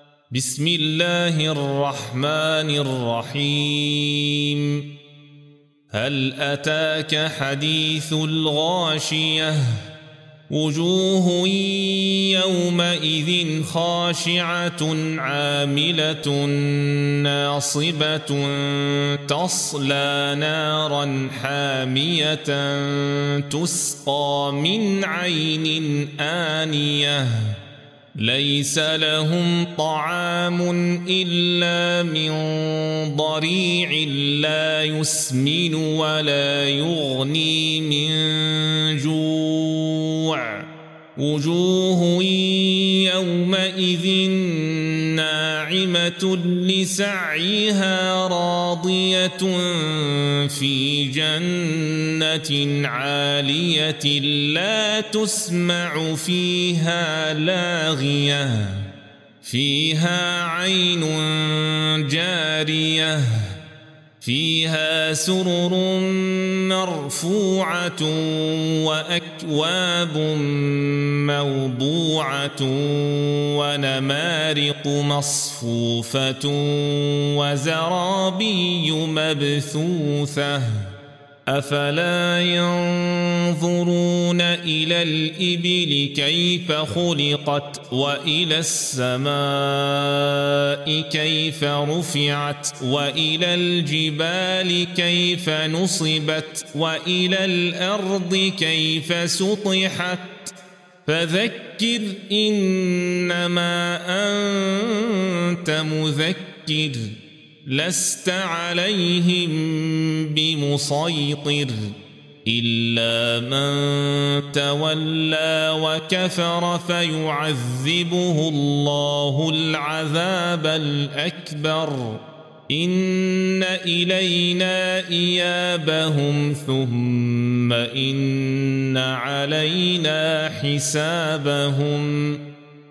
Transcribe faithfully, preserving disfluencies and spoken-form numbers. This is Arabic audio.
بسم الله الرحمن الرحيم هل أتاك حديث الغاشية وجوه يومئذ خاشعة عاملة ناصبة تصلى نارا حامية تسقى من عين آنية ليس لهم طعام إلا من ضريع لا يسمن ولا يغني من جوع وجوه يومئذ ناعمة لسعيها راضية في جنة عالية لا تسمع فيها لاغية فيها عين جارية فيها سرر مرفوعة وأكواب موضوعة ونمارق مصفوفة وزرابي مبثوثة أفلا ينظرون إلى الإبل كيف خلقت وإلى السماء كيف رفعت وإلى الجبال كيف نصبت وإلى الأرض كيف سطحت فذكر إنما أنت مذكر لست عليهم بمسيطر إلا من تولى وكفر فيعذبه الله العذاب الأكبر إن إلينا إيابهم ثم إن علينا حسابهم